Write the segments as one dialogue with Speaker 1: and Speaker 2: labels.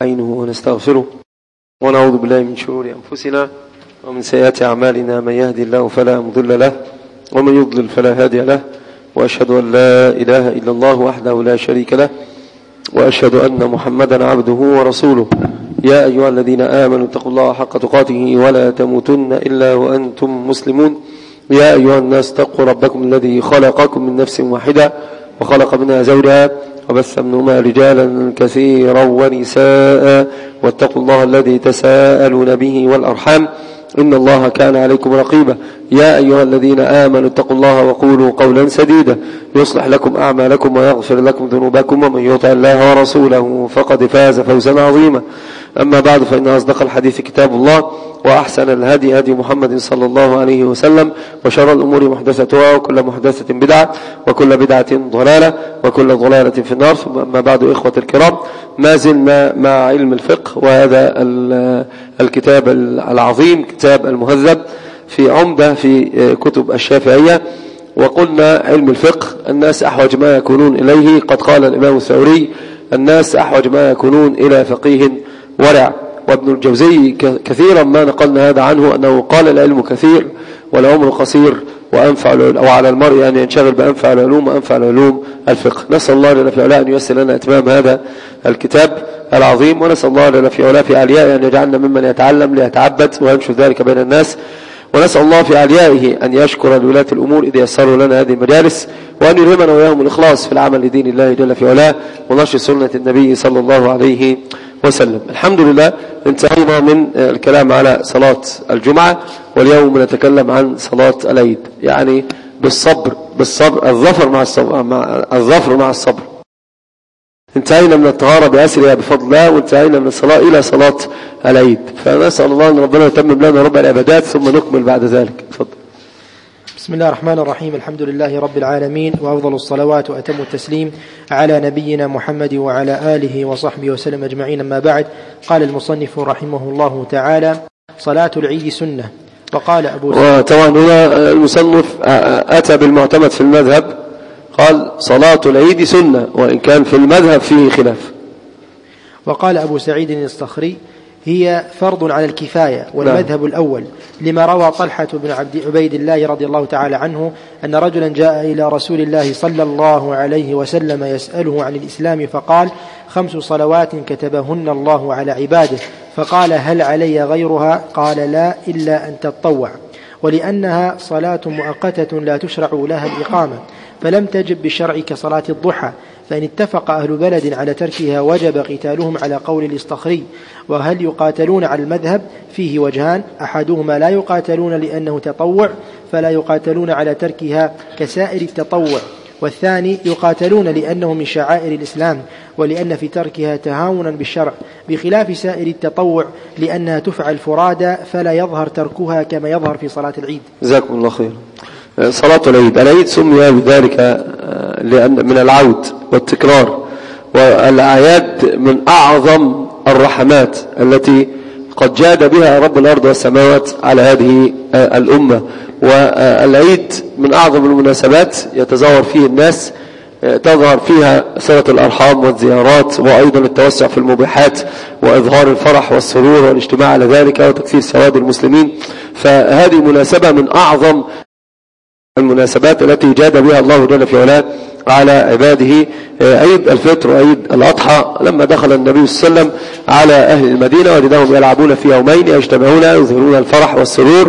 Speaker 1: نستعينه ونستغفره ونعوذ بالله من شرور أنفسنا ومن سيئات أعمالنا. من يهدي الله فلا مضل له ومن يضلل فلا هادي له، وأشهد أن لا إله إلا الله وحده لا شريك له، وأشهد أن محمدا عبده ورسوله. يا أيها الذين آمنوا اتقوا الله حق تقاته ولا تموتن إلا وأنتم مسلمون. يا أيها الناس اتقوا ربكم الذي خلقكم من نفس واحدة وخلق منها زوجها وبث منهما رجالا كثيرا ونساء، واتقوا الله الذي تساءلون به والأرحام إن الله كان عليكم رقيبا. يا أيها الذين آمنوا اتقوا الله وقولوا قولا سديدا يصلح لكم أعمالكم ويغفر لكم ذنوبكم، ومن يطع الله ورسوله فقد فاز فوزا عظيما. أما بعد، فإن أصدق الحديث كتاب الله، وأحسن الهدي هدي محمد صلى الله عليه وسلم، وشر الأمور محدثتها، وكل محدثة بدعة، وكل بدعة ضلالة، وكل ضلالة في النار. ثم أما بعد، إخوة الكرام، ما زلنا مع علم الفقه، وهذا الكتاب العظيم كتاب المهذب في عمدة في كتب الشافعية. وقلنا علم الفقه الناس أحوج ما يكونون إليه. قد قال الإمام الثوري: الناس أحوج ما يكونون إلى فقيه ورع. وابن الجوزي كثيرا ما نقلنا هذا عنه، أنه قال: العلم كثير والعمر قصير، وأنفع أو على المرء أن ينشغل بأنفع العلوم وأنفع العلوم الفقه. نسأل الله جل في علاه أن ييسر لنا إتمام هذا الكتاب العظيم، ونسأل الله جل في علاه في عليائه أن يجعلنا ممن يتعلم ليتعبد وينشر ذلك بين الناس. ونسأل الله في عليائه أن يشكر لولاة الأمور إذ يسروا لنا هذه المجالس، وأن يلهمنا وإياهم الإخلاص في العمل لدين الله جل في علاه ونشر سنة النبي صلى الله عليه وسلم. الحمد لله، انتهينا من الكلام على صلاة الجمعة، واليوم نتكلم عن صلاة العيد، يعني بالصبر الظفر مع الصبر. انتهينا من الطهارة بأسرها بفضل الله، وانتهينا من الصلاة إلى صلاة العيد، فنسأل الله أن ربنا يتمم لنا رب العبادات ثم نكمل بعد ذلك. تفضل.
Speaker 2: بسم الله الرحمن الرحيم. الحمد لله رب العالمين، وأفضل الصلوات وأتم التسليم على نبينا محمد وعلى آله وصحبه وسلم أجمعين. أما بعد، قال المصنف رحمه الله تعالى: صلاة العيد سنة. وقال أبو سعيد،
Speaker 1: وطبعا هنا المصنف أتى بالمعتمد في المذهب، قال: صلاة العيد سنة، وإن كان في المذهب فيه خلاف.
Speaker 2: وقال أبو سعيد الصخري: هي فرض على الكفاية، والمذهب الأول لما روى طلحة بن عبيد الله رضي الله تعالى عنه أن رجلا جاء إلى رسول الله صلى الله عليه وسلم يسأله عن الإسلام، فقال: 5 صلوات كتبهن الله على عباده. فقال: هل علي غيرها؟ قال: لا، إلا أن تتطوع. ولأنها صلاة مؤقتة لا تشرع لها الإقامة، فلم تجب بالشرع كصلاة الضحى، فإن اتفق أهل بلد على تركها وجب قتالهم على قول الإصطخري. وهل يقاتلون على المذهب؟ فيه وجهان: أحدهما لا يقاتلون لأنه تطوع، فلا يقاتلون على تركها كسائر التطوع، والثاني يقاتلون لأنه من شعائر الإسلام، ولأن في تركها تهاونا بالشرع، بخلاف سائر التطوع لأنها تفعل فرادى فلا يظهر تركها كما يظهر في صلاة العيد.
Speaker 1: جزاكم الله خير. صلاة العيد سمي بذلك لأن من العود والتكرار، والأعياد من أعظم الرحمات التي قد جاد بها رب الأرض والسماوات على هذه الأمة. والعيد من أعظم المناسبات يتزاور فيه الناس، تظهر فيها صلة الأرحام والزيارات، وأيضا التوسع في المباحات، وإظهار الفرح والسرور والاجتماع على ذلك، وتكثير سواد المسلمين. فهذه مناسبة من أعظم المناسبات التي جاد بها الله جل في علاه على عباده. عيد الفطر وعيد الأضحى، لما دخل النبي صلى الله عليه وسلم على أهل المدينة وجدهم يلعبون في يومين يجتمعون يظهرون الفرح والسرور،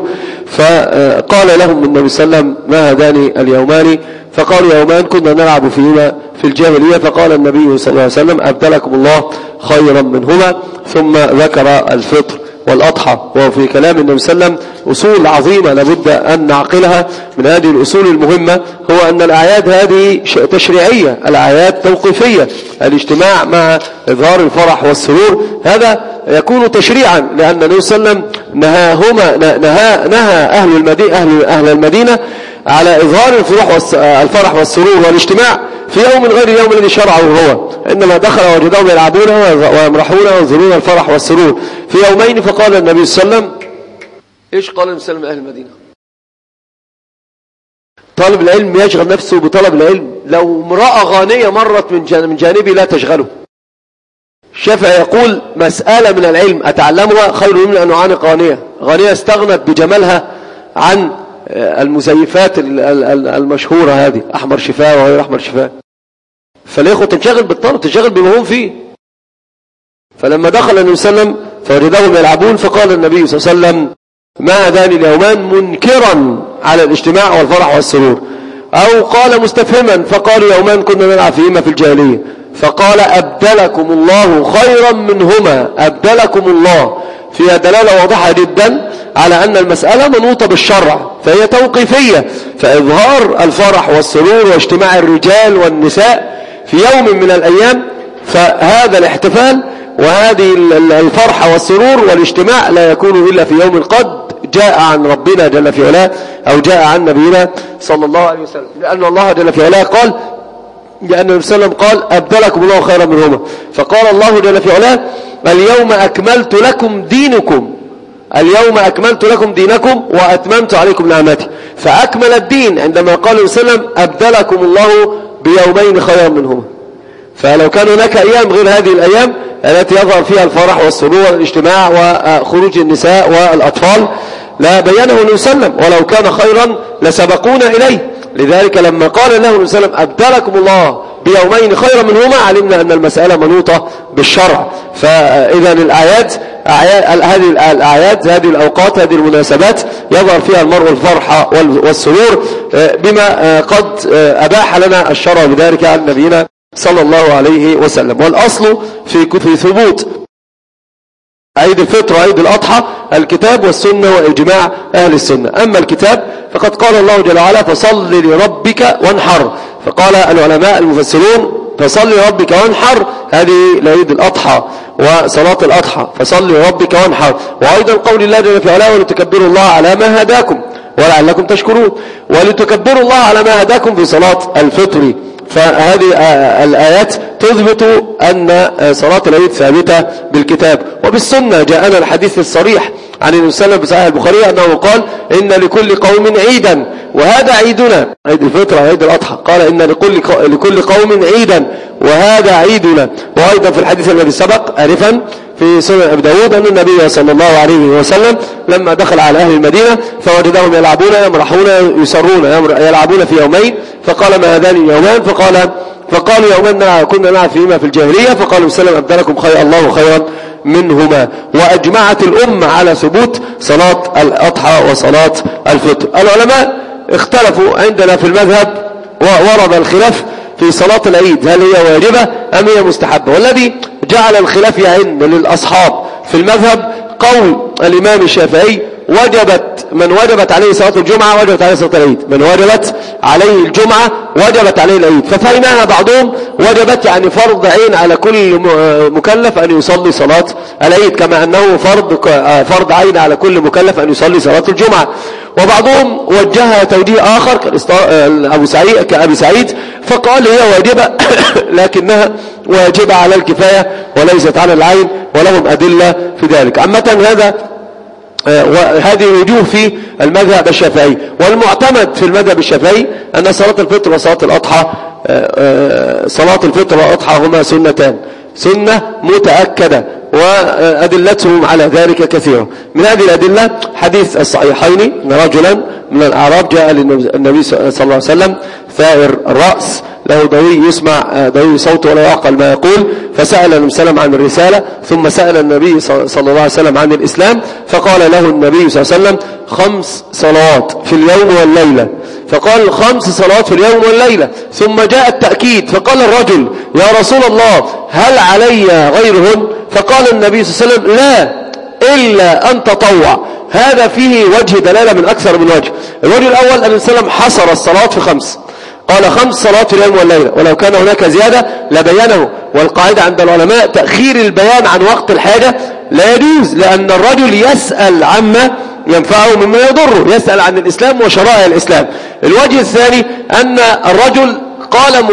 Speaker 1: فقال لهم النبي صلى الله عليه وسلم: ما هذان اليومان؟ فقالوا: يومان كنا نلعب فيهما في الجاهلية. فقال النبي صلى الله عليه وسلم: أبدلكم الله خيرا منهما. ثم ذكر الفطر والأضحى. وفي كلام النبي صلى الله عليه وسلم أصول عظيمة لابد أن نعقلها. من هذه الأصول المهمة هو أن الأعياد هذه تشريعية، الأعياد توقيفية. الاجتماع مع إظهار الفرح والسرور هذا يكون تشريعا، لأن النبي صلى الله عليه وسلم نهى أهل المدينة على إظهار الفرح والسرور والاجتماع في يوم غير اليوم الذي شرعه هو، إنما دخل وجدهم يلعبون ويمرحون ويظهرون الفرح والسرور في يومين. فقال النبي صلى الله عليه وسلم: إيش قال النبي صلى الله عليه وسلم أهل المدينة؟ طالب العلم يشغل نفسه بطلب العلم. لو امرأة غانية مرت من جانبي لا تشغله، الشافعي يقول مسألة من العلم أتعلمها خير من أن أعانق غانية استغنت بجمالها عن المزيفات المشهورة هذه، أحمر شفاه وغير أحمر شفاه. فالإخوة تنشغل بالطلب، تنشغل بما هم فيه. فلما دخل النبي صلى الله عليه وسلم فوجدهم يلعبون، فقال النبي صلى الله عليه وسلم ما هذان اليومان، منكرا على الاجتماع والفرح والسرور. أو قال مستفهما فقالوا يومان كنا نلعب فيهما في الجاهلية، فقال أبدلكم الله خيرا منهما. أبدلكم الله فيها دلالة واضحة جدا على أن المسألة منوطة بالشرع، فهي توقيفية. فإظهار الفرح والسرور واجتماع الرجال والنساء في يوم من الأيام، فهذا الاحتفال وهذه الفرحة والسرور والاجتماع لا يكون إلا في يوم قد جاء عن ربنا جل في علاه، أو جاء عن نبينا صلى الله عليه وسلم. لأن الله جل في علاه قال، لأن النبي صلى الله عليه وسلم قال أبدلكم الله خيرا منهما. فقال الله جل في علاه اليوم أكملت لكم دينكم، اليوم أكملت لكم دينكم وأتممت عليكم نعمتي. فأكمل الدين عندما قال النبي صلى الله عليه وسلم أبدلكم الله بيومين خيرا منهما. فلو كان هناك أيام غير هذه الأيام التي يظهر فيها الفرح والسرور والاجتماع وخروج النساء والأطفال لا بينه النبي صلى الله عليه وسلم، ولو كان خيرا لسبقونا إليه. لذلك لما قال له النبي صلى الله عليه وسلم أبدلكم الله بيومين خيرا منهما، علمنا أن المسألة منوطة بالشرع. فإذا هذه الأوقات هذه المناسبات يظهر فيها المرء الفرح والسرور بما قد أباح لنا الشرع بذلك عن نبينا صلى الله عليه وسلم. والأصل في ثبوت عيد الفطر وعيد الأضحى الكتاب والسنة وإجماع أهل السنة. أما الكتاب فقد قال الله جل وعلا فصل لربك وانحر، فقال العلماء المفسرون فصل لربك وانحر هذه لعيد الأضحى وصلاة الأضحى، فصل لربك وانحر. وأيضا قول الله جل وعلا ولتكبروا الله على ما هداكم ولعلكم تشكرون، ولتكبروا الله على ما هداكم في صلاة الفطر. فهذه الآيات تثبت أن صلاة العيد ثابتة بالكتاب وبالسنة. جاءنا الحديث الصريح عن النبي صلى الله عليه وسلم بصحيح البخاري أنه قال إن لكل قوم عيدا وهذا عيدنا، عيد الفطر وعيد الأضحى. قال إن لكل قوم عيدا وهذا عيدنا. وأيضا في الحديث الذي سبق آنفا في سنن أبي داود أن النبي صلى الله عليه وسلم لما دخل على أهل المدينة فوجدهم يلعبون يمرحون يسرون يلعبون في يومين، فقال ما هذان اليومان؟ فقالوا يومان كنا نلعب فيهما في الجاهلية. فقالوا سلم أبدلكم الله خيرا منهما. وأجمعت الأمة على ثبوت صلاة الأضحى وصلاة الفطر. العلماء اختلفوا عندنا في المذهب وورد الخلاف في صلاة العيد هل هي واجبة أم هي مستحبة. والذي جعل الخلاف يعن للأصحاب في المذهب قول الإمام الشافعي من وجبت عليه صلاة الجمعة وجبت عليه صلاة العيد، من وجبت عليه الجمعة وجبت عليه العيد. ففهمها بعضهم وجبت يعني فرض عين على كل مكلف أن يصلي صلاة العيد، كما أنه فرض عين على كل مكلف أن يصلي صلاة الجمعة. وبعضهم وجهها توجيه آخر كأبي سعيد فقال هي واجبة لكنها واجبة على الكفاية وليست على العين، ولهم أدلة في ذلك. عامة وهذه وجوه في المذهب الشافعي. والمعتمد في المذهب الشافعي أن صلاة الفطر وصلاة الأضحى صلاة الفطر والأضحى هما سنتان، سنة متأكدة، وأدلتهم على ذلك كثيرة. من هذه الأدلة حديث الصحيحين أن رجلا من الأعراب جاء للنبي صلى الله عليه وسلم ثائر الرأس له ضوي يسمع ضوي صوته ولا يعقل ما يقول، فسأل النبي صلى الله عليه وسلم عن الرسالة، ثم سأل النبي صلى الله عليه وسلم عن الإسلام، فقال له النبي صلى الله عليه وسلم 5 صلوات في اليوم والليلة. فقال 5 صلوات في اليوم والليلة. ثم جاء التأكيد فقال الرجل يا رسول الله هل علي غيرهن؟ فقال النبي صلى الله عليه وسلم لا إلا أن تطوع. هذا فيه وجه دلالة من أكثر من وجه. الوجه الأول أن النبي صلى الله عليه وسلم حصر الصلاة في 5، قال 5 صلوات في اليوم والليلة، ولو كان هناك زيادة لبينه. والقاعدة عند العلماء تأخير البيان عن وقت الحاجة لا يجوز، لأن الرجل يسأل عما ينفعه مما يضره، يسأل عن الإسلام وشرائع الإسلام. الوجه الثاني أن الرجل قال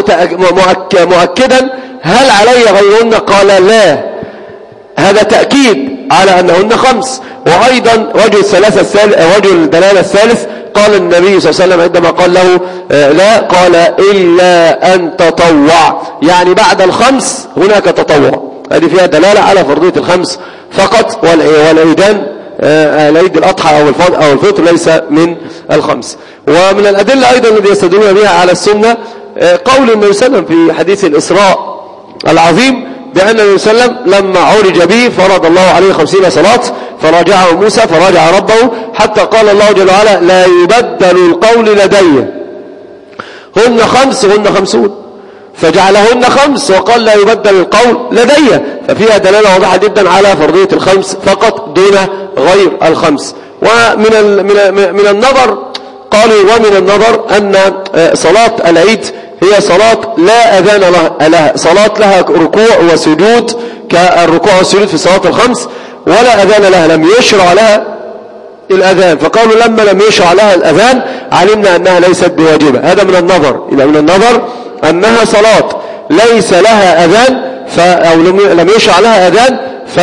Speaker 1: مؤكدا هل علي غيرهن؟ قال لا، هذا تأكيد على أنهن 5. وأيضا وجه الدلالة الثالث قال النبي صلى الله عليه وسلم عندما قال له لا، قال إلا أن تطوع، يعني بعد 5 هناك تطوع، هذه فيها دلالة على فرضية الخمس فقط، والعيدان العيد الأضحى أو الفطر ليس من الخمس. ومن الأدلة أيضا الذي يستدلون بها على السنة قول النبي صلى الله عليه وسلم في حديث الإسراء العظيم بأن النبي صلى الله عليه وسلم لما عرج به فرض الله عليه 50 صلاة فراجعه موسى فراجع ربه حتى قال الله جل وعلا لا يبدل القول لدي هن 5 هن 50 فجعلهن 5 وقال لا يبدل القول لدي، ففيها دلالة واضحة جدا على فرضية الخمس فقط دون غير الخمس. ومن النظر قالوا ومن النظر أن صلاة العيد هي صلاة لا أذان لها، صلاة لها ركوع وسجود كالركوع والسجود في صلاة الخمس، ولا أذان لها، لم يشرع لها الأذان، فقالوا لما لم يشرع لها الأذان علمنا أنها ليست بواجبة. هذا من النظر. إذا من النظر أنها صلاة ليس لها أذان أو لم يشرع لها أذان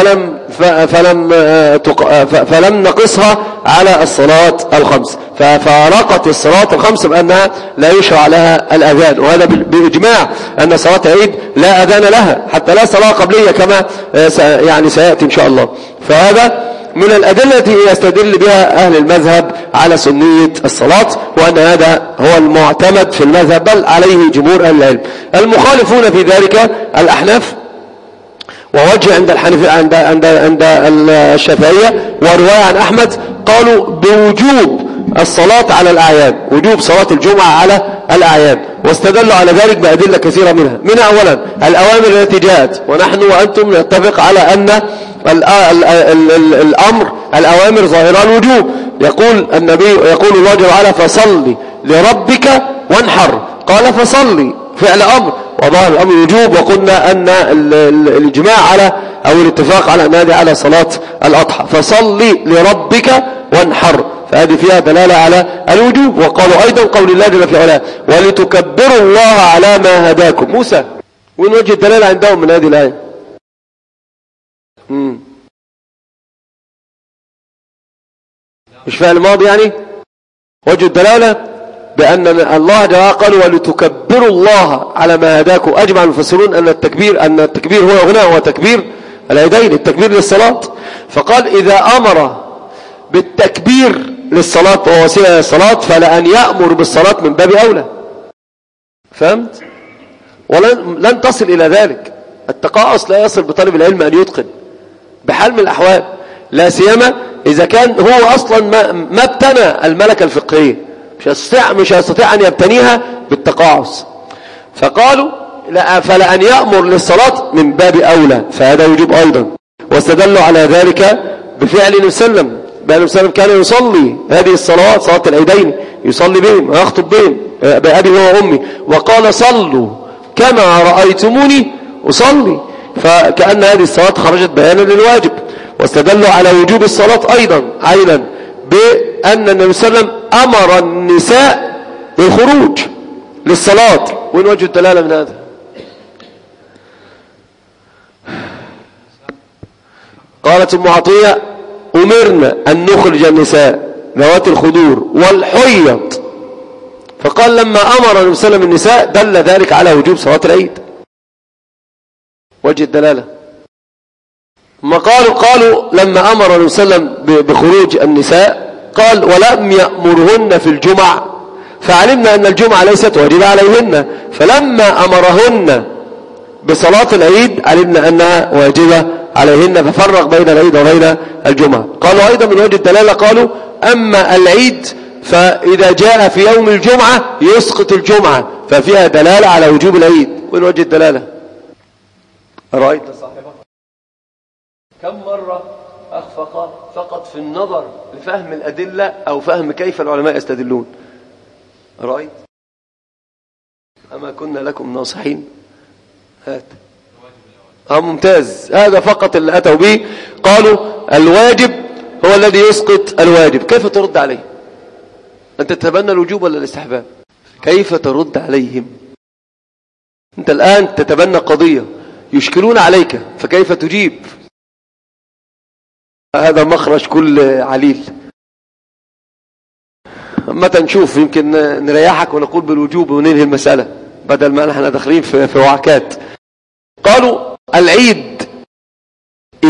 Speaker 1: فلم نقصها على الصلاة الخمس، ففارقت الصلاة الخمس بأنها لا يشرع لها الأذان، وهذا بإجماع أن صلاة العيد لا أذان لها حتى لا صلاة قبلية كما يعني سيأتي إن شاء الله. فهذا من الأدلة التي يستدل بها أهل المذهب على سنية الصلاة، وأن هذا هو المعتمد في المذهب بل عليه جمهور أهل العلم. المخالفون في ذلك الأحناف، ووجه عند الشافعية ورواية عن أحمد قالوا بوجوب الصلاة على الأعياد، وجوب صلاة الجمعة على الأعياد، واستدلوا على ذلك بأدلة كثيرة منها أولا الأوامر التي جاءت، ونحن وأنتم نتفق على أن الأوامر ظاهرة الوجوب. يقول الله جل وعلا فصل لربك وانحر، قال فصلي فعل أمر وظاهر الأمر وجوب، وقلنا أن الإجماع على أو الاتفاق على أن هذه على صلاة الأضحى فصلي لربك وانحر، فهذه فيها دلالة على الوجوب. وقالوا أيضا قول الله جل في علاه ولتكبروا الله على ما هداكم. موسى وين وجه الدلالة عندهم من هذه الآية؟ مش فعل ماضي يعني؟ وجه الدلالة بأن الله جل وعلا قال ولتكبروا الله على ما هداكم. أجمع المفسرون أن التكبير هو هنا هو تكبير العيدين، التكبير للصلاة، فقال إذا أمر بالتكبير للصلاة ووسيلة للصلاة فلأن يأمر بالصلاة من باب أولى. فهمت؟ ولن تصل إلى ذلك. التقاعس لا يصل بطالب العلم أن يتقن بحال من الأحوال، لا سيما إذا كان هو أصلا ما ابتنى الملكة الفقهية، مش هيستطيع أن يبتنيها بالتقاعس. فقالوا فلأن يأمر للصلاة من باب أولى، فهذا وجوب أيضا. واستدلوا على ذلك بفعل النبي صلى الله عليه وسلم، بأن النبي صلى الله عليه وسلم كان يصلي هذه الصلوات صلاة العيدين يصلي بهم ويخطب بهم بأبي وأمي، وقال صلوا كما رأيتموني أصلي، فكأن هذه الصلاة خرجت بيانا للواجب. واستدلوا على وجوب الصلاة أيضا عينا بأن النبي صلى الله عليه وسلم أمر النساء بالخروج للصلاة. وين وجه الدلالة من هذا؟ قالت أم عطية أمرنا أن نخرج النساء ذوات الخدور والحيض، فقال لما أمر النبي صلى الله عليه وسلم النساء دل ذلك على وجوب صلاة العيد. وجه الدلالة ما قالوا لما أمر النبي صلى الله عليه وسلم بخروج النساء قال ولم يأمرهن في الجمع، فعلمنا أن الجمعة ليست واجبة عليهن، فلما أمرهن بصلاة العيد علمنا أنها واجبة عليهن، ففرق بين العيد وبين الجمعة. قالوا أيضا من وجه الدلالة قالوا أما العيد فإذا جاء في يوم الجمعة يسقط الجمعة، ففيها دلالة على وجوب العيد. وين وجه الدلالة؟ رأيت صاحبك كم مرة أخفق فقط في النظر لفهم الأدلة أو فهم كيف العلماء يستدلون. رأيت أما كنا لكم ناصحين. هات ممتاز. هذا فقط اللي أتوا به. قالوا الواجب هو الذي يسقط الواجب. كيف ترد عليه؟ أنت تتبنى الوجوب ولا الاستحباب؟ كيف ترد عليهم؟ أنت الآن تتبنى قضية يشكلون عليك، فكيف تجيب؟ هذا مخرج كل عليل. متى نشوف يمكن نريحك ونقول بالوجوب وننهي المسألة بدل ما نحن داخلين في وعكات. قالوا العيد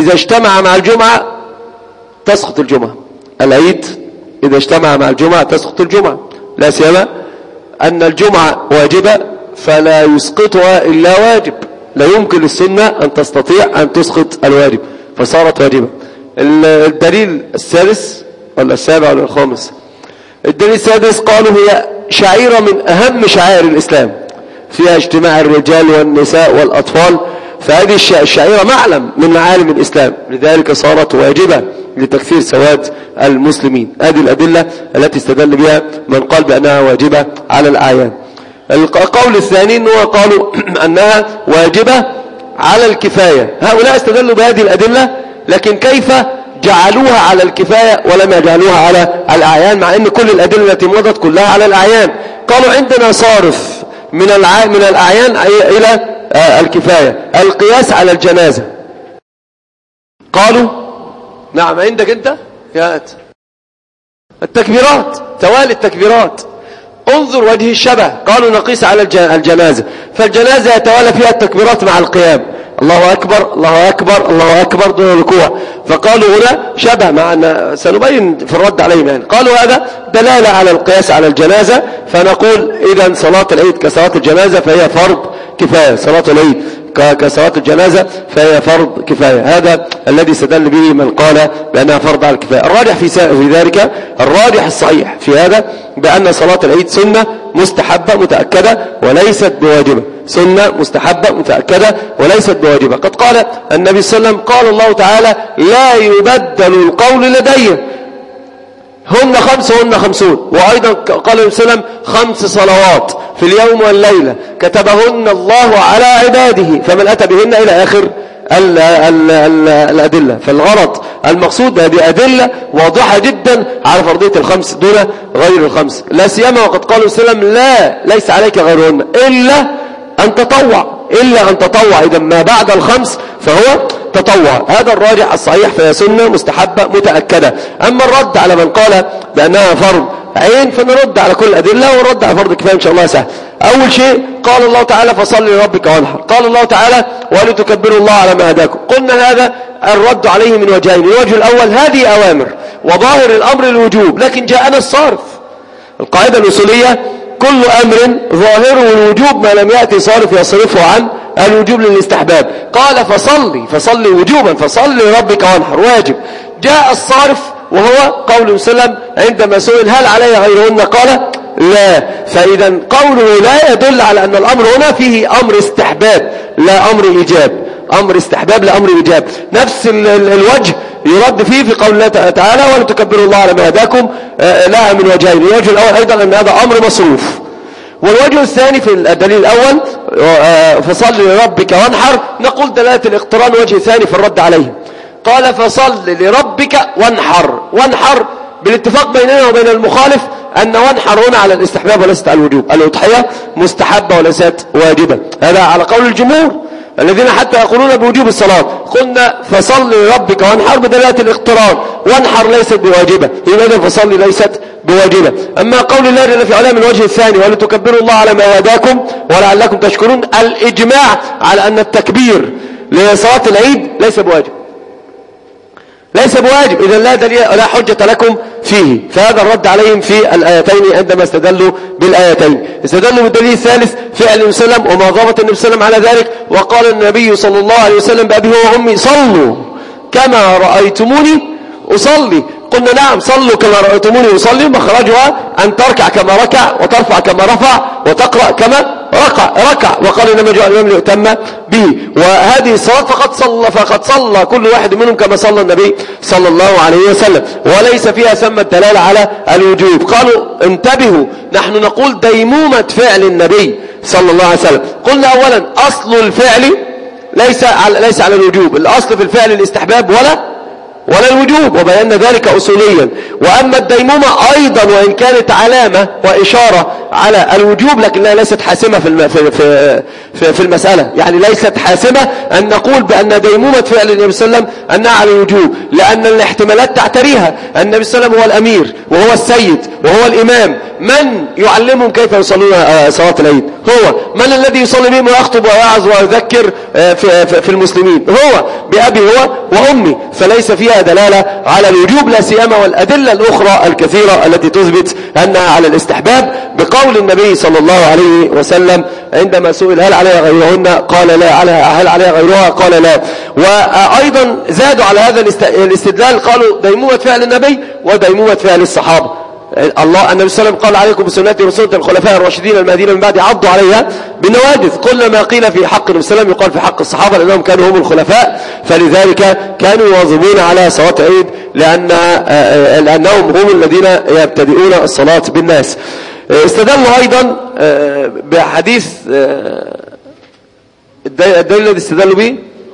Speaker 1: إذا اجتمع مع الجمعة تسقط الجمعة. العيد إذا اجتمع مع الجمعة تسقط الجمعة، لا سيما أن الجمعة واجبة فلا يسقطها إلا واجب، لا يمكن للسنة أن تستطيع أن تسقط الواجب فصارت واجبة. الدليل السادس ولا السابع ولا الخامس؟ الدليل السادس قالوا هي شعيرة من أهم شعائر الإسلام، فيها اجتماع الرجال والنساء والأطفال، فهذه الشعيرة معلم من معالم الإسلام، لذلك صارت واجبة لتكثير سواد المسلمين. هذه الأدلة التي استدل بها من قال بأنها واجبة على الأعيان. القول الثاني أنه قالوا أنها واجبة على الكفاية. هؤلاء استدلوا بهذه الأدلة، لكن كيف جعلوها على الكفاية ولم يجعلوها على الأعيان، مع أن كل الأدلة التي مضت كلها على الأعيان؟ قالوا عندنا صارف من الأعيان إلى الكفاية، القياس على الجنازة. قالوا نعم عندك أنت يا التكبيرات، توالي التكبيرات، انظر وجه الشبه. قالوا نقيس على الجنازة، فالجنازة يتوالى فيها التكبيرات مع القيام، الله أكبر الله أكبر الله أكبر دون الركوع، فقالوا هنا شبه، مع أن سنبين في الرد عليهم يعني. قالوا هذا دلالة على القياس على الجنازة، فنقول إذن صلاة العيد كصلاة الجنازة فهي فرض كفاية، صلاة العيد كصلاة الجنازة فهي فرض كفاية. هذا الذي استدل به من قال بأنها فرض على الكفاية. الراجح في ذلك، الراجح الصحيح في هذا بأن صلاة العيد سنة مستحبة متأكدة وليست بواجبة، سنة مستحبة متأكدة وليست بواجبة. قد قال النبي صلى الله عليه وسلم، قال الله تعالى لا يبدل القول لدي، هن 5 هن 50. وأيضا قال النبي صلى الله عليه وسلم 5 صلوات في اليوم والليلة كتبهن الله على عباده فمن أتى بهن إلى آخر الأدلة. فالغرض المقصود هذه أدلة واضحة جدا على فرضية ال5 دون غير ال5، لا سيما وقد قال النبي صلى الله عليه وسلم لا ليس عليك غيرهن إلا أن تطوع، إلا أن تطوع، إذا ما بعد ال5 فهو تطوع. هذا الراجع الصحيح، فهي سنة مستحبة متأكدة. أما الرد على من قال بأنها فرض عين فنرد على كل الأدلة، والرد على فرض كفاية إن شاء الله سهل. أول شيء قال الله تعالى فصل لربك وانحر، قال الله تعالى ولتكبروا الله على ما هداكم. قلنا هذا الرد عليه من وجهين. الوجه الأول هذه أوامر وظاهر الأمر الوجوب، لكن جاءنا الصارف. القاعدة الأصولية كل أمر ظاهره الوجوب ما لم يأتي صارف يصرفه عن الوجوب للاستحباب. قال فصلي وجوبا، فصل لربك وانحر واجب. جاء الصارف وهو قول سلم عندما سئل هل علي غيرهن قال لا، فإذا قوله لا يدل على أن الأمر هنا فيه أمر استحباب لا أمر إيجاب، أمر استحباب لا أمر إيجاب. نفس الوجه يرد فيه في قول الله تعالى ولتكبروا الله على ما هداكم لها من وجهين. الوجه الأول أيضا أن هذا أمر مصروف، والوجه الثاني في الدليل الأول فصل لربك وانحر، نقول دلالة الاقتران وجه ثاني في الرد عليه. قال فصل لربك وانحر بالاتفاق بيننا وبين المخالف أن وانحر هنا على الاستحباب وليست على الوجوب، الأضحية مستحبة وليست واجبة، هذا على قول الجمهور الذين حتى يقولون بوجوب الصلاة. قلنا فصل لربك وانحر بدلالة الاقتران، وانحر ليست بواجبة، إذا فصل ليست بواجبة. أما قول الله جل في علاه من وجه الثاني ولتكبروا الله على ما هداكم ولعلكم تشكرون، الإجماع على أن التكبير لصلاة العيد ليس بواجب، ليس بواجب، إذا لا دليل لا حجة لكم فيه. فهذا الرد عليهم في الآيتين عندما استدلوا بالآيتين. استدلوا بالدليل الثالث فعل النبي صلى الله عليه وسلم وما ضابط النبي صلى الله عليه وسلم على ذلك، وقال النبي صلى الله عليه وسلم بأبي وأمي صلوا كما رأيتموني أصلي. قلنا نعم صلوا كما رأيتموني أصلي، مخرجها أن تركع كما ركع وترفع كما رفع وتقرأ كما ركع، وقال إنما جاء الإمام ليؤتم به. وهذه الصلاة فقد صلى كل واحد منهم كما صلى النبي صلى الله عليه وسلم، وليس فيها ثمة دلالة على الوجوب. قالوا انتبهوا، نحن نقول ديمومة فعل النبي صلى الله عليه وسلم. قلنا أولا أصل الفعل ليس على الوجوب، الأصل في الفعل الاستحباب ولا الوجوب، وبينا ذلك أصوليا. وأما الديمومة أيضا وإن كانت علامة وإشارة على الوجوب لكنها ليست حاسمة في المسألة. يعني ليست حاسمة أن نقول بأن ديمومة فعل النبي صلى الله عليه وسلم أنها على الوجوب، لأن الاحتمالات تعتريها. النبي صلى الله عليه وسلم هو الأمير وهو السيد وهو الإمام، من يعلمهم كيف يصلون صلاة العيد؟ هو. من الذي يصلي بهم ويخطب ويعظ ويذكر في المسلمين؟ هو، بأبي هو وأمي. فليس فيها دلالة على الوجوب، لا سيما والأدلة الأخرى الكثيرة التي تثبت أنها على الاستحباب، بقول النبي صلى الله عليه وسلم عندما سئل هل عليها غيرهن قال لا، هل عليها غيرها قال لا. وأيضا زادوا على هذا الاستدلال، قالوا ديمومة فعل النبي وديمومة فعل الصحابة. النبي صلى الله عليه وسلم قال عليكم بسنتي وسنة الخلفاء الراشدين المهديين من بعد عضوا عليها بالنوادذ. كل ما قيل في حق النبي صلى الله عليه وسلم يقال في حق الصحابة لأنهم كانوا هم الخلفاء، فلذلك كانوا يواظبون على صلاة العيد لأنهم هم الذين يبتدئون الصلاة بالناس. استدلوا أيضا بحديث الدليل الذي استدلوا به،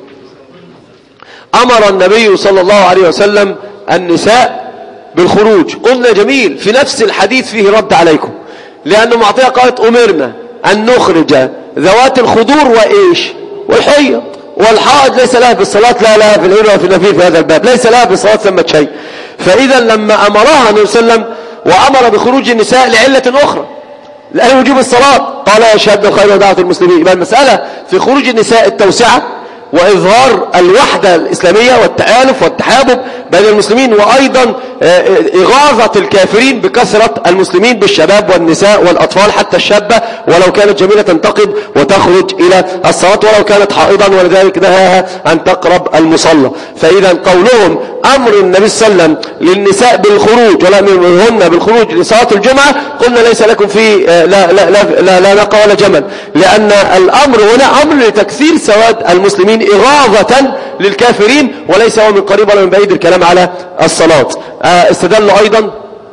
Speaker 1: أمر النبي صلى الله عليه وسلم النساء بالخروج. قلنا جميل، في نفس الحديث فيه رد عليكم، لأن معطية قالت أمرنا أن نخرج ذوات الخدور وإيش والحيض، والحائض ليس لها بالصلاة لا لها في العلم وفي النفير في هذا الباب، ليس لها بالصلاة ثمة شيء. فإذا لما أمرها النبي صلى الله عليه وسلم وأمر بخروج النساء لعلة أخرى، لأن وجوب الصلاة، قال يا شهد الخير ودعوة المسلمين. يبقى المسألة في خروج النساء التوسعة وإظهار الوحدة الإسلامية والتآلف والتحابب بين المسلمين، وأيضا إغاظة الكافرين بكثرة المسلمين بالشباب والنساء والأطفال، حتى الشابة ولو كانت جميلة تنتقد وتخرج إلى الصلاة ولو كانت حائضا، ولذلك نهاها أن تقرب المصلى. فإذا قولهم أمر النبي صلى الله عليه وسلم للنساء بالخروج ولا أمرهن بالخروج لصلاة الجمعة، قلنا ليس لكم فيه لا نقى ولا جمل، لأن الأمر هنا أمر لتكثير سواد المسلمين إغاظة للكافرين، وليس هو من قريب ولا من بعيد الكلام على الصلاة. استدلوا أيضا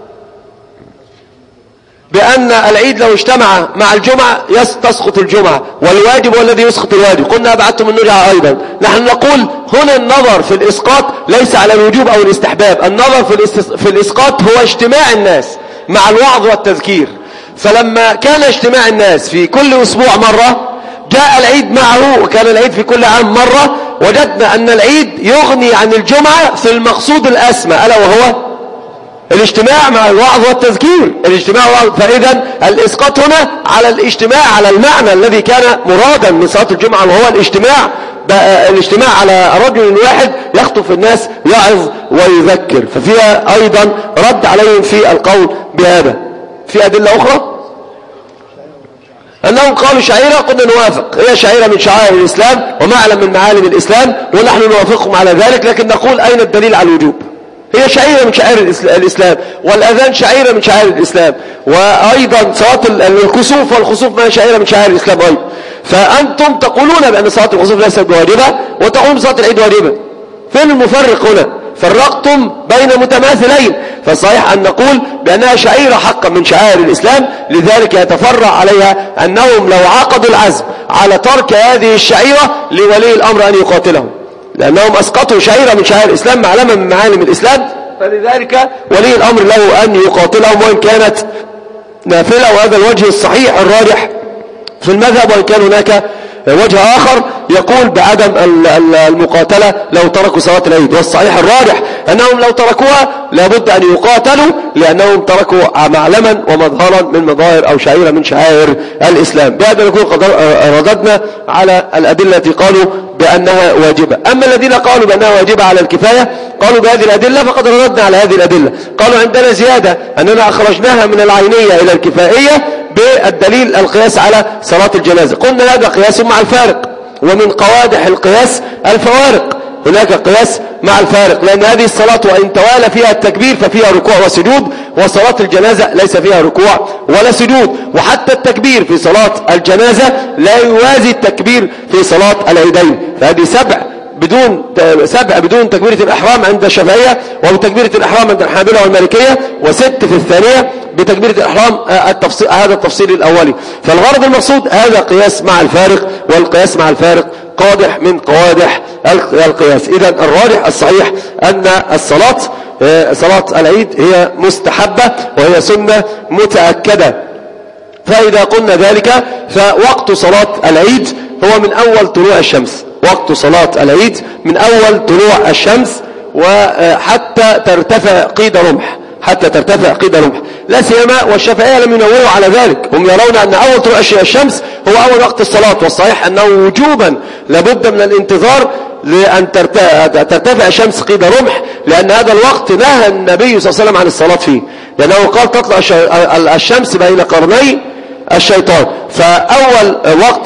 Speaker 1: بأن العيد لو اجتمع مع الجمعة تسقط الجمعة، والواجب هو الذي يسقط الواجب. قلنا أبعدتم النجعة أيضا. نحن نقول هنا النظر في الإسقاط ليس على الوجوب أو الاستحباب، النظر في الإسقاط هو اجتماع الناس مع الوعظ والتذكير. فلما كان اجتماع الناس في كل أسبوع مرة، جاء العيد معه وكان العيد في كل عام مرة، وجدنا أن العيد يغني عن الجمعة في المقصود الأسمى، ألا وهو الاجتماع مع الوعظ والتذكير. فإذا الإسقاط هنا على الاجتماع، على المعنى الذي كان مرادا من صلاة الجمعة، وهو الاجتماع على رجل واحد يخطف الناس يعظ ويذكر. ففيها أيضا رد عليهم في القول بهذا. في أدلة أخرى أنهم قالوا شعيرة، قلنا نوافق، هي شعيرة من شعائر الإسلام ومعلم من معالم الإسلام، ونحن نوافقهم على ذلك، لكن نقول أين الدليل على الوجوب؟ هي شعيرة من شعائر الإسلام، والأذان شعيرة من شعائر الإسلام، وأيضا صلاة الكسوف والخسوف ما شعيرة من شعائر الإسلام أيضا. فأنتم تقولون بأن صلاة الخسوف ليست بواجبة وتقولون بصلاة العيد واجبة. فين المفرق هنا؟ فرقتم بين متماثلين. فالصحيح أن نقول بأنها شعيرة حقا من شعائر الإسلام، لذلك يتفرع عليها أنهم لو عقدوا العزم على ترك هذه الشعيرة لولي الأمر أن يقاتلهم، لأنهم أسقطوا شعيرة من شعائر الإسلام معلمة من معالم الإسلام، فلذلك ولي الأمر له أن يقاتلهم وإن كانت نافلة. وهذا الوجه الصحيح الراجح في المذهب، وإن كان هناك وجه آخر يقول بعدم المقاتلة لو تركوا صلاة العيد. والصحيح الراجح أنهم لو تركوها لابد أن يقاتلوا، لأنهم تركوا معلما ومظهرا من مظاهر أو شعيرة من شعائر الإسلام. بهذا نكون قد رددنا على الأدلة التي قالوا بأنها واجبة. أما الذين قالوا بأنها واجبة على الكفاية قالوا بهذه الأدلة، فقد رددنا على هذه الأدلة. قالوا عندنا زيادة أننا أخرجناها من العينية إلى الكفائية بالدليل القياس على صلاة الجنازة. قلنا هذا قياس مع الفارق، ومن قوادح القياس الفوارق، هناك قياس مع الفارق، لأن هذه الصلاة وإن توالى فيها التكبير ففيها ركوع وسجود، وصلاة الجنازة ليس فيها ركوع ولا سجود. وحتى التكبير في صلاة الجنازة لا يوازي التكبير في صلاة العيدين. فهذه سبع بدون تكبيرة الإحرام عند الشافعية، وبتكبيرة الإحرام عند الحنابلة والمالكية، وست في الثانية بتكبيرة الإحرام. هذا التفصيل الأولي. فالغرض المقصود هذا قياس مع الفارق، والقياس مع الفارق قادح من قوادح القياس. إذن الراجح الصحيح أن صلاة العيد هي مستحبة وهي سنة متأكدة فإذا قلنا ذلك فوقت صلاة العيد هو من أول طلوع الشمس. وقت صلاة العيد من أول طلوع الشمس وحتى ترتفع قيد رمح، حتى ترتفع قيد رمح. لا سيما والشافعية لم ينوروا على ذلك، هم يرون أن أول طلوع الشمس هو أول وقت الصلاة، والصحيح أنه وجوبا لابد من الانتظار لأن ترتفع الشمس قيد رمح، لأن هذا الوقت نهى النبي صلى الله عليه وسلم عن الصلاة فيه، لأنه قال تطلع الشمس بين قرني الشيطان. فأول وقت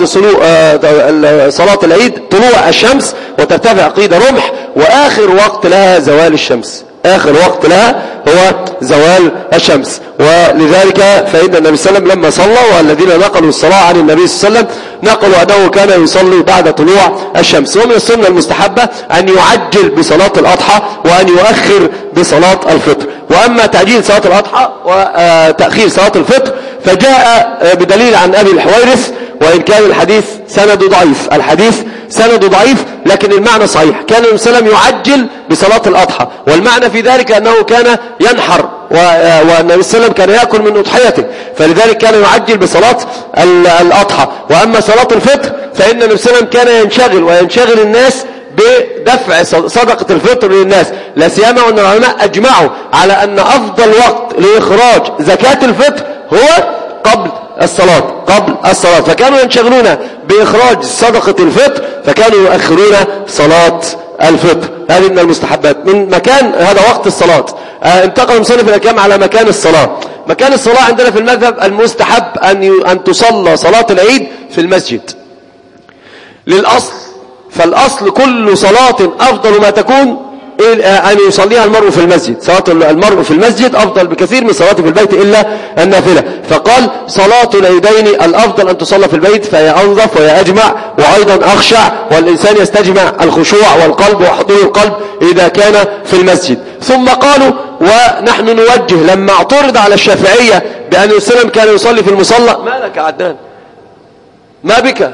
Speaker 1: صلاة العيد طلوع الشمس وترتفع قيد رمح، وآخر وقت لها زوال الشمس، آخر وقت لها هو زوال الشمس. ولذلك فإن النبي صلى الله عليه وسلم لما صلى، والذين نقلوا الصلاة عن النبي صلى الله عليه وسلم نقلوا أنه كان يصلي بعد طلوع الشمس. ومن السنة المستحبة أن يعجل بصلاة الأضحى وأن يؤخر بصلاة الفطر. وأما تعجيل صلاة الأضحى وتأخير صلاة الفطر فجاء بدليل عن أبي الحويرث، وإن كان الحديث سند ضعيف، الحديث سند ضعيف لكن المعنى صحيح. كان النبي صلى الله عليه وسلم يعجل بصلاة الأضحى، والمعنى في ذلك أنه كان ينحر، والنبي صلى الله عليه وسلم كان يأكل من أضحيته، فلذلك كان يعجل بصلاة الأضحى. وأما صلاة الفطر فإن النبي صلى الله عليه وسلم كان ينشغل وينشغل الناس بدفع صدقة الفطر للناس، لا سيما وأن العلماء أجمعوا على أن أفضل وقت لإخراج زكاة الفطر هو قبل الصلاة، فكانوا ينشغلون بإخراج صدقة الفطر، فكانوا يؤخرون صلاة الفطر. هذه من المستحبات. من مكان هذا وقت الصلاة انتقل مصنف الأحكام على مكان الصلاة. مكان الصلاة عندنا في المذهب المستحب أن تصلى صلاة العيد في المسجد للأصل، فالأصل كل صلاة أفضل ما تكون أن يصليها المرء في المسجد. صلاة المرء في المسجد أفضل بكثير من صلاته في البيت إلا النافلة، فقال صلاة العيدين الأفضل أن تصلى في البيت، فهي أنظف وهي أجمع وأيضا أخشع، والإنسان يستجمع الخشوع والقلب وحضور القلب إذا كان في المسجد. ثم قالوا ونحن نوجه لما اعترض على الشافعية بأن السلام كان يصلي في المصلى. ما لك يا عدنان؟ ما بك؟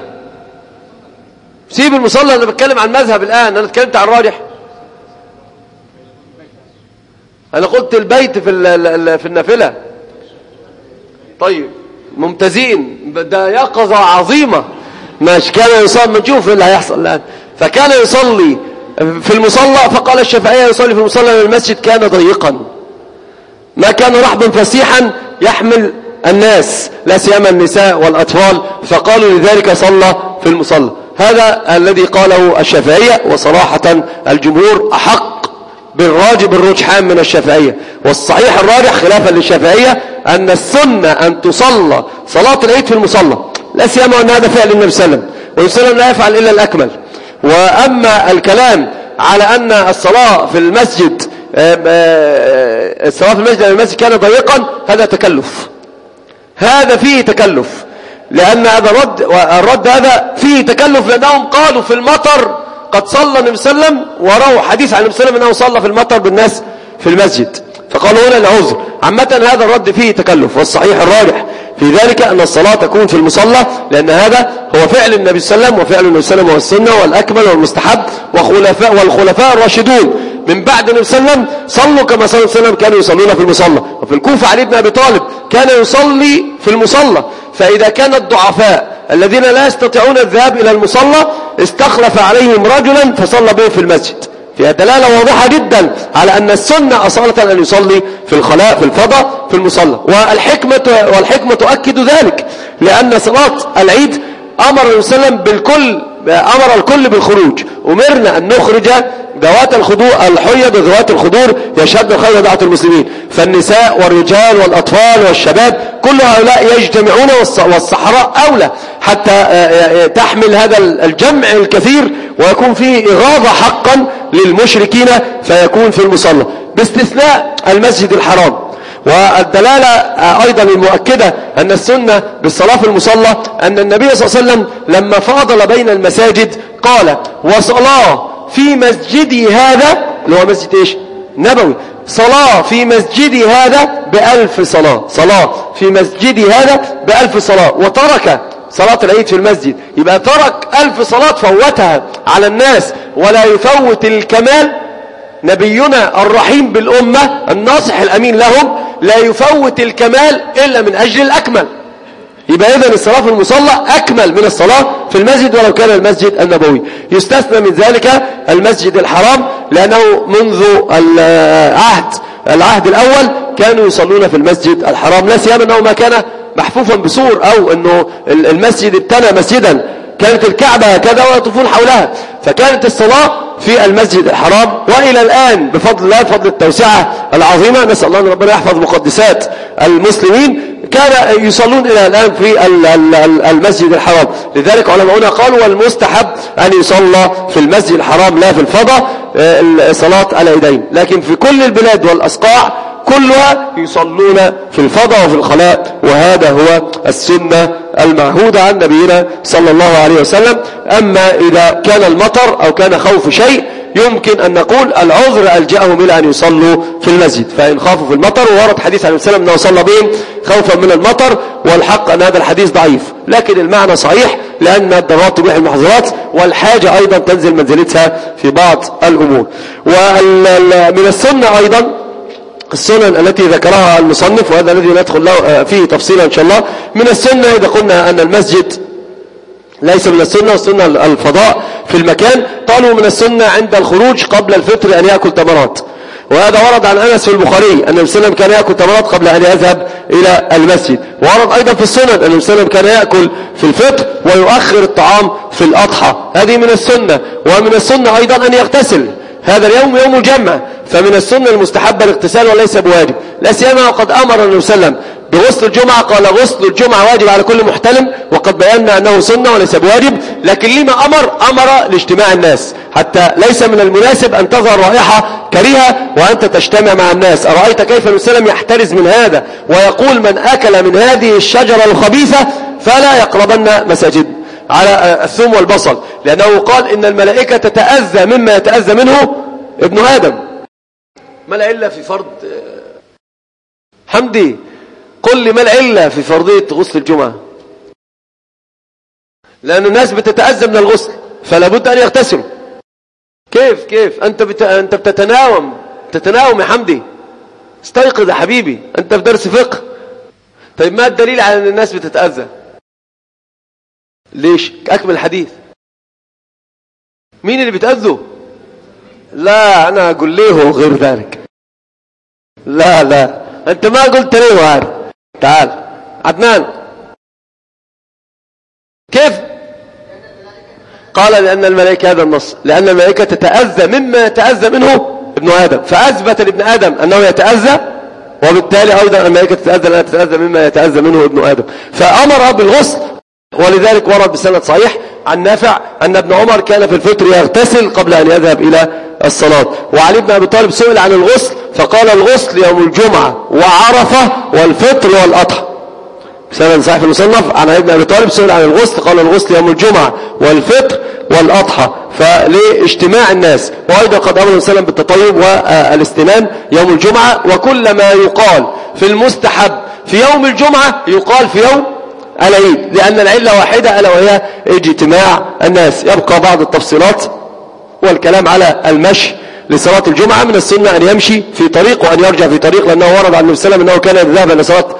Speaker 1: سيب المصلى، أنا بتكلم عن مذهب الآن، أنا اتكلمت عن الراجح. أنا قلت البيت في النافلة. طيب ممتازين، ده يقظة عظيمة. ماشي، كان يصلي، نشوف اللي هيحصل الآن. فكان يصلي في المصلى، فقال الشافعية يصلي في المصلى لأن المسجد كان ضيقا، ما كان رحبا فسيحا يحمل الناس لا سيما النساء والأطفال، فقالوا لذلك صلى في المصلى. هذا الذي قاله الشافعية، وصراحة الجمهور أحق بالراجب الرجحان من الشافعية، والصحيح الراجح خلافا للشافعية أن السنة أن تصلى صلاة العيد في المصلى، لا سيما أن هذا فعل النبي صلى الله عليه وسلم، والنبي صلى الله عليه وسلم لا يفعل إلا الأكمل. وأما الكلام على أن الصلاة في المسجد لأن المسجد كان ضيقا، هذا تكلف، هذا فيه تكلف، لأن هذا الرد هذا فيه تكلف، لأنهم قالوا في المطر قد صلى النبي صلى الله عليه وسلم، وروى حديث عن النبي صلى الله عليه وسلم أنه صلى في المطر بالناس في المسجد، فقالوا هنا العذر. عامة هذا الرد فيه تكلف، والصحيح الراجح في ذلك أن الصلاة تكون في المصلى، لأن هذا هو فعل النبي صلى الله عليه وسلم، وفعل النبي صلى الله عليه وسلم هو السنة والأكمل والمستحب، والخلفاء الراشدون من بعد النبي صلى الله عليه وسلم صلوا كما صلى الله عليه وسلم، كانوا يصلون في المصلى. وفي الكوفة علي بن أبي طالب كان يصلي في المصلى، فإذا كان الضعفاء الذين لا يستطيعون الذهاب إلى المصلى استخلف عليهم رجلا فصلى به في المسجد، فيها دلالة واضحة جدا على أن السنة أصالة أن يصلي في الخلاء في الفضاء في المصلى. والحكمة تؤكد ذلك، لأن صلاة العيد أمر النبي صلى الله عليه وسلم أمر الكل بالخروج، أمرنا أن نخرج ذوات الخدور الحيض وذوات الخدور يشهدن خير دعوة المسلمين، فالنساء والرجال والأطفال والشباب كل هؤلاء يجتمعون، والصحراء أولى حتى تحمل هذا الجمع الكثير ويكون فيه إغاظة حقا للمشركين، فيكون في المصلى باستثناء المسجد الحرام. والدلالة أيضا المؤكدة أن السنة بالصلاة في المصلى أن النبي صلى الله عليه وسلم لما فاضل بين المساجد قال وصلاة في مسجدي هذا، اللي هو مسجد إيش؟ نبوي، صلاة في مسجدي هذا ب1000 صلاة، صلاة في مسجدي هذا ب1000 صلاة، وترك صلاة العيد في المسجد، يبقى ترك 1000 صلاة فوتها على الناس، ولا يفوت الكمال. نبينا الرحيم بالأمة الناصح الأمين لهم لا يفوت الكمال إلا من أجل الأكمل، يبقى إذن الصلاة في المصلى أكمل من الصلاة في المسجد ولو كان المسجد النبوي. يستثنى من ذلك المسجد الحرام، لأنه منذ العهد الأول كانوا يصلون في المسجد الحرام، لا سيما أنه ما كان محفوفا بسور، أو أنه المسجد ابتنى مسجدا، كانت الكعبة هكذا ويطوفون حولها، فكانت الصلاة في المسجد الحرام. وإلى الآن بفضل الله، بفضل التوسعة العظيمة، نسأل الله أن ربنا يحفظ مقدسات المسلمين، كان يصلون إلى الآن في المسجد الحرام. لذلك علماؤنا قالوا والمستحب أن يصلى في المسجد الحرام لا في الفضاء صلاة العيدين، لكن في كل البلاد والأصقاع كلها يصلون في الفضاء وفي الخلاء، وهذا هو السنة المعهودة عن نبينا صلى الله عليه وسلم. أما إذا كان المطر أو كان خوف شيء يمكن أن نقول العذر ألجأهم إلى أن يصلوا في المسجد، فإن خافوا في المطر، وورد حديث عن السلام أنه صلى بهم خوفا من المطر، والحق أن هذا الحديث ضعيف، لكن المعنى صحيح، لأن الضرورات تبيح المحظورات، والحاجة أيضا تنزل منزلتها في بعض الأمور. ومن السنة أيضا السنن التي ذكرها المصنف، وهذا الذي ندخل له فيه تفصيلا إن شاء الله. من السنة إذا قلنا أن المسجد ليس من السنة، والسنة الفضاء في المكان، قالوا من السنة عند الخروج قبل الفطر أن يأكل تمرات، وهذا ورد عن أنس في البخاري أن النبي صلى الله عليه وسلم كان يأكل تمرات قبل أن يذهب إلى المسجد. ورد أيضا في السنن أن النبي صلى الله عليه وسلم كان يأكل في الفطر ويؤخر الطعام في الأضحى، هذه من السنة. ومن السنة أيضا أن يغتسل، هذا اليوم يوم الجمعة، فمن السنة المستحبة الاغتسال وليس بواجب، لا سيما وقد أمر النبي صلى الله عليه وسلم بغسل الجمعة، قال غسل الجمعة واجب على كل محتلم، وقد بينا أنه سنة وليس بواجب. لكن لما أمر لاجتماع الناس، حتى ليس من المناسب أن تظهر رائحة كريهة وأنت تجتمع مع الناس. أرأيت كيف النبي صلى الله عليه وسلم يحترز من هذا ويقول من أكل من هذه الشجرة الخبيثة فلا يقربن مساجد، على الثوم والبصل، لأنه قال إن الملائكة تتأذى مما يتأذى منه ابن آدم. ما العلة في فرض حمدي؟ قل لي ما العلة في فرضية غسل الجمعة؟ لأن الناس بتتأذى من الغسل فلا بد أن يغتسلوا. كيف أنت بتتناوم يا حمدي، استيقظ يا حبيبي، أنت في درس فقه. طيب ما الدليل على أن الناس بتتأذى؟ ليش؟ أكمل الحديث. مين اللي بتأذوا؟ لا أنا أقول ليه غير ذلك. لا أنت ما قلت ليه هذا. تعال عدنان، كيف؟ قال لأن الملائكة، هذا النص، لأن الملائكة تتأذى مما يتأذى منه ابن آدم، فأثبت لابن آدم أنه يتأذى، وبالتالي أيضا الملائكة تتأذى لأنها تتأذى مما يتأذى منه ابن آدم، فأمر بالغسل. ولذلك ورد بسند صحيح عن نافع أن ابن عمر كان في الفطر يغتسل قبل أن يذهب إلى الصلاة. وعلي بن أبي طالب سئل عن الغسل فقال الغسل يوم الجمعة وعرفة والفطر والأضحى. بسند صحيح في المصنف عن علي بن أبي طالب سئل عن الغسل قال الغسل يوم الجمعة والفطر والأضحى، فلاجتماع الناس. وأيضا قد أمر النبي صلى الله عليه وسلم بالتطيب والاستنان يوم الجمعة، وكل ما يقال في المستحب في يوم الجمعة يقال في يوم العيد، لأن العلة واحدة ألا وهي اجتماع الناس. يبقى بعض التفصيلات والكلام على المشي لصلاة الجمعة. من السنة أن يمشي في طريق وأن يرجع في طريق، لأنه ورد عن النبي صلى الله عليه وسلم أنه كان يذهب إلى صلاة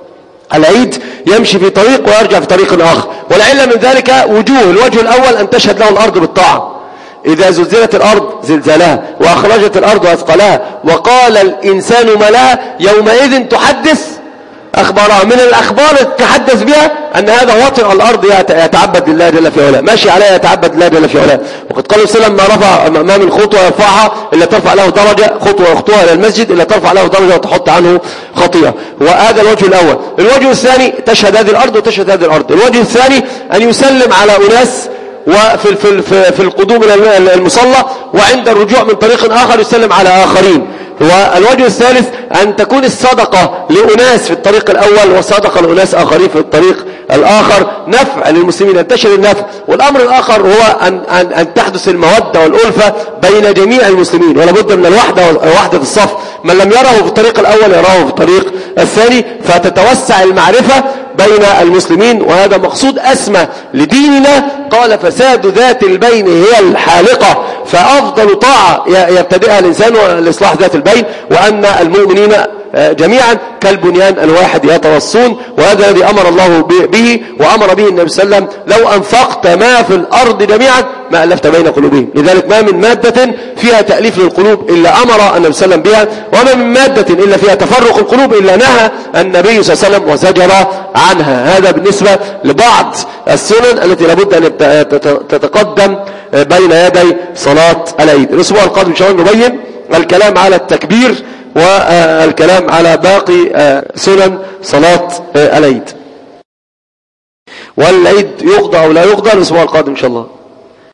Speaker 1: العيد يمشي في طريق ويرجع في طريق آخر. والعلة من ذلك وجوه. الوجه الأول أن تشهد له الأرض بالطاعة، إذا زلزلت الأرض زلزالها وأخرجت الأرض أثقالها وقال الإنسان ما لها يومئذ تحدث أخبارها. من الأخبار تحدث بها أن هذا وطئ الأرض يتعبد لله جل في علاه، ماشي عليها يتعبد لله جل في علاه. وقد قال صلى الله عليه وسلم ما من خطوة يرفعها إلا ترفع له درجة، خطوة يخطوها إلى المسجد إلا ترفع له درجة وتحط عنه خطيئة. وهذا الوجه الأول. الوجه الثاني تشهد هذه الأرض وتشهد هذه الأرض. الوجه الثاني أن يسلم على أناس وفي القدوم إلى المصلى، وعند الرجوع من طريق آخر يسلم على آخرين. والوجه الثالث أن تكون الصدقة لأناس في الطريق الأول وصدقة لأناس آخرين في الطريق الآخر، نفع للمسلمين، ينتشر النفع. والأمر الآخر هو أن تحدث المودة والألفة بين جميع المسلمين، ولا بد من وحدة الصف، من لم يره في الطريق الأول يراه في الطريق الثاني، فتتوسع المعرفة بين المسلمين، وهذا مقصود أسمى لديننا. قال فساد ذات البين هي الحالقة، فأفضل طاعة يبتدئها الإنسان لإصلاح ذات البين، وأن المؤمنين جميعا كالبنيان الواحد يتوصون، وهذا الذي أمر الله به وأمر به النبي صلى الله عليه وسلم: لو أنفقت ما في الأرض جميعا ما ألفت بين قلوبهم. لذلك ما من مادة فيها تأليف للقلوب إلا أمر النبي صلى الله عليه وسلم بها، وما من مادة إلا فيها تفرق القلوب إلا نهى النبي صلى الله عليه وسلم وزجر عنها. هذا بالنسبة لبعض السنن التي لابد أن تتقدم بين يدي صلاة العيد. الأسبوع القادم إن شاء الله نبين الكلام على التكبير والكلام على باقي سنن صلاة العيد. والعيد يقضى أو لا يقضى الأسبوع القادم إن شاء الله.